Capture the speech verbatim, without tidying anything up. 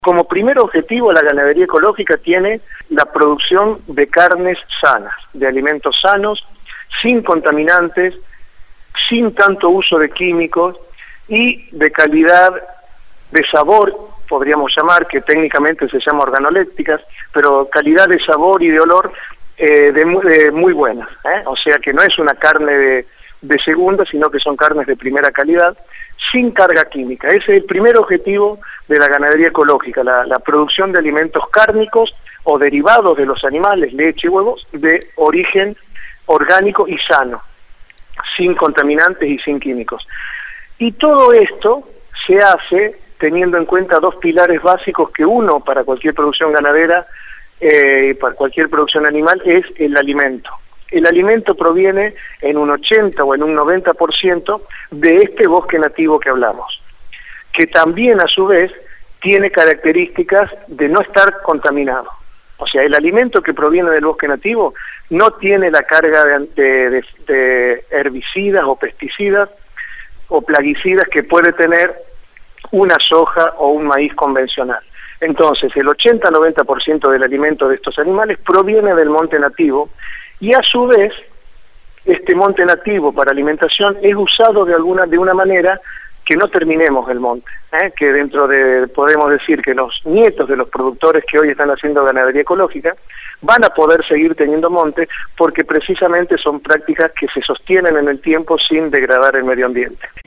Como primer objetivo, la ganadería ecológica tiene la producción de carnes sanas, de alimentos sanos, sin contaminantes, sin tanto uso de químicos y de calidad de sabor, podríamos llamar, que técnicamente se llama organolépticas, pero calidad de sabor y de olor eh, de, muy, de muy buenas, ¿eh? O sea que no es una carne de, de segunda, sino que son carnes de primera calidad, sin carga química. Ese es el primer objetivo de la ganadería ecológica, la, la producción de alimentos cárnicos o derivados de los animales, leche y huevos, de origen orgánico y sano, sin contaminantes y sin químicos. Y todo esto se hace teniendo en cuenta dos pilares básicos que uno para cualquier producción ganadera, eh, para cualquier producción animal, es el alimento. El alimento proviene en un ochenta o en un noventa por ciento de este bosque nativo que hablamos, que también a su vez tiene características de no estar contaminado. O sea, el alimento que proviene del bosque nativo no tiene la carga de, de, de, de herbicidas o pesticidas o plaguicidas que puede tener una soja o un maíz convencional. Entonces, el ochenta a noventa por ciento del alimento de estos animales proviene del monte nativo, y a su vez, este monte nativo para alimentación es usado de alguna de una manera que no terminemos el monte, ¿eh? Que dentro de, podemos decir que los nietos de los productores que hoy están haciendo ganadería ecológica van a poder seguir teniendo monte porque precisamente son prácticas que se sostienen en el tiempo sin degradar el medio ambiente.